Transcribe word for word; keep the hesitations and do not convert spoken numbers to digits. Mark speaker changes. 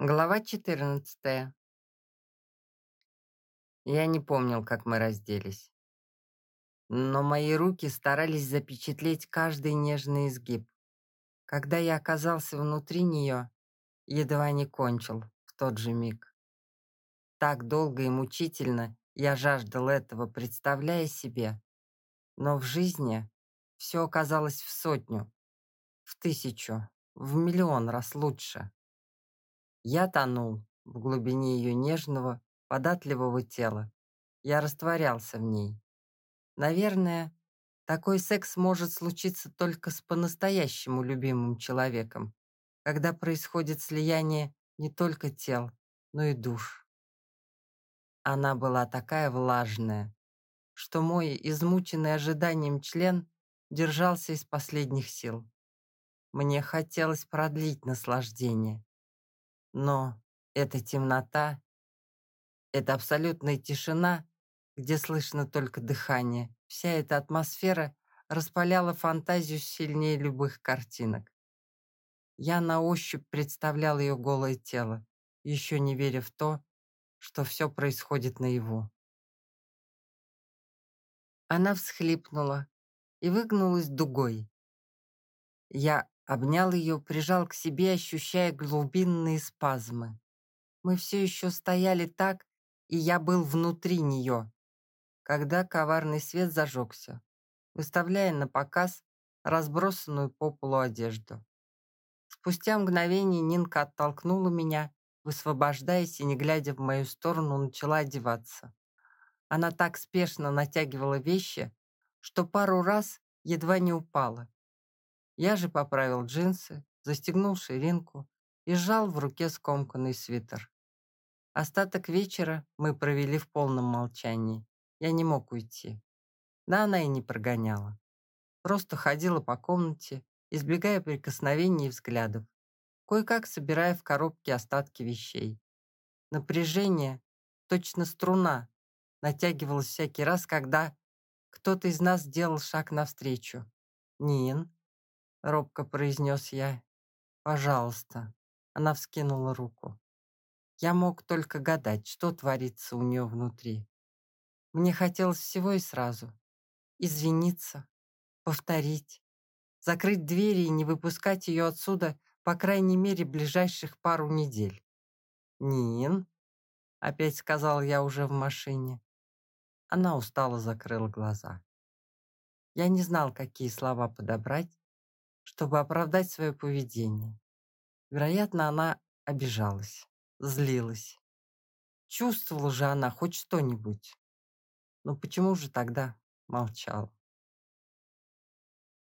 Speaker 1: Глава четырнадцатая. Я не помнил, как мы разделись. Но мои руки старались запечатлеть каждый нежный изгиб. Когда я оказался внутри нее, едва не кончил в тот же миг. Так долго и мучительно я жаждал этого, представляя себе. Но в жизни все оказалось в сотню, в тысячу, в миллион раз лучше. Я тонул в глубине ее нежного, податливого тела. Я растворялся в ней. Наверное, такой секс может случиться только с по-настоящему любимым человеком, когда происходит слияние не только тел, но и душ. Она была такая влажная, что мой измученный ожиданием член держался из последних сил. Мне хотелось продлить наслаждение, но эта темнота, эта абсолютная тишина, где слышно только дыхание, вся эта атмосфера распаляла фантазию сильнее любых картинок. Я на ощупь представлял ее голое тело, еще не веря в то, что все происходит наяву. Она всхлипнула и выгнулась дугой. Я обнял ее, прижал к себе, ощущая глубинные спазмы. Мы все еще стояли так, и я был внутри нее, когда коварный свет зажегся, выставляя на показ разбросанную по полу одежду. Спустя мгновение Нинка оттолкнула меня, высвобождаясь и, не глядя в мою сторону, начала одеваться. Она так спешно натягивала вещи, что пару раз едва не упала. Я же поправил джинсы, застегнул ширинку и сжал в руке скомканный свитер. Остаток вечера мы провели в полном молчании. Я не мог уйти. Да она и не прогоняла. Просто ходила по комнате, избегая прикосновений и взглядов, кое-как собирая в коробке остатки вещей. Напряжение, точно струна, натягивалось всякий раз, когда кто-то из нас делал шаг навстречу. «Нин», — робко произнес я, — «пожалуйста». Она вскинула руку. Я мог только гадать, что творится у нее внутри. Мне хотелось всего и сразу. Извиниться, повторить, закрыть двери и не выпускать ее отсюда, по крайней мере, ближайших пару недель. «Нин», — опять сказал я уже в машине. Она устало закрыла глаза. Я не знал, какие слова подобрать, чтобы оправдать свое поведение. Вероятно, она обижалась, злилась. Чувствовала же она хоть что-нибудь. Но почему же тогда молчала?